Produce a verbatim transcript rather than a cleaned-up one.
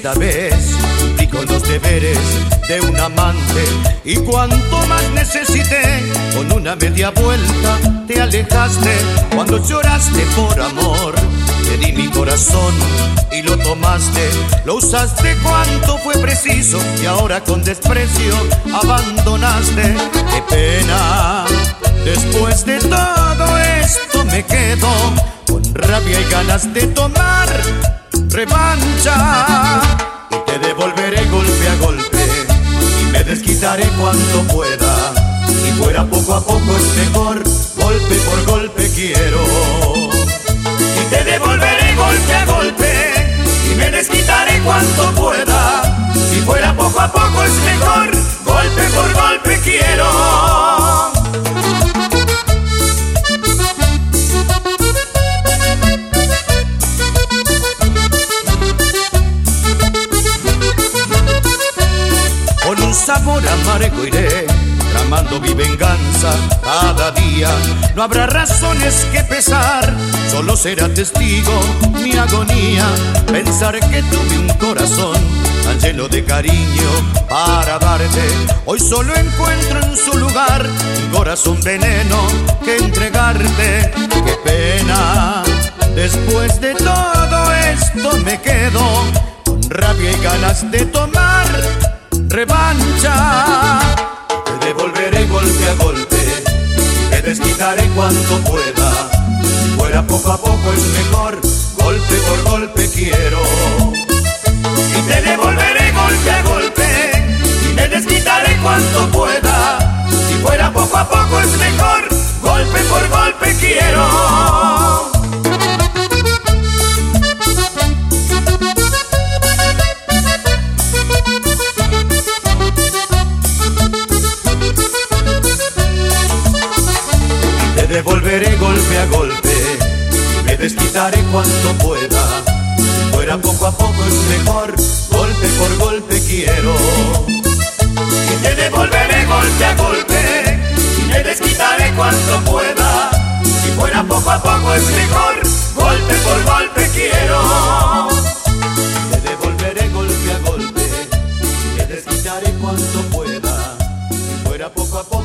esta vez cumplí con los deberes de un amante, y cuanto más necesité, con una media vuelta te alejaste. Cuando lloraste por amor, te di mi corazón y lo tomaste. Lo usaste cuanto fue preciso y ahora con desprecio abandonaste. Qué pena, después de todo esto me quedo con rabia y ganas de tomar revancha, y te devolveré golpe a golpe y me desquitaré cuanto pueda. Si fuera poco a poco es mejor, golpe por golpe quiero. Y te devolveré golpe a golpe y me desquitaré cuanto pueda. Si fuera poco a poco es mejor, golpe por golpe quiero. Con un sabor amargo iré tramando mi venganza cada día. No habrá razones que pesar, solo será testigo mi agonía. Pensar que tuve un corazón tan lleno de cariño para darte, hoy solo encuentro en su lugar un corazón veneno que entregarte. Qué pena, después de todo esto me quedo con rabia y ganas de tomar revancha. Te devolveré golpe a golpe, te desquitaré cuanto pueda. Si fuera poco a poco es mejor, golpe por golpe quiero. Y te devolveré golpe a golpe y me desquitaré cuanto pueda. Si fuera poco a poco es mejor, golpe por golpe quiero. Te devolveré golpe a golpe y me desquitaré cuanto pueda. Si fuera poco a poco es mejor, golpe por golpe quiero. Y te devolveré golpe a golpe y me desquitaré cuanto pueda. Si fuera poco a poco es mejor, golpe por golpe quiero. Te devolveré golpe a golpe y me desquitaré cuanto pueda. Si fuera poco a poco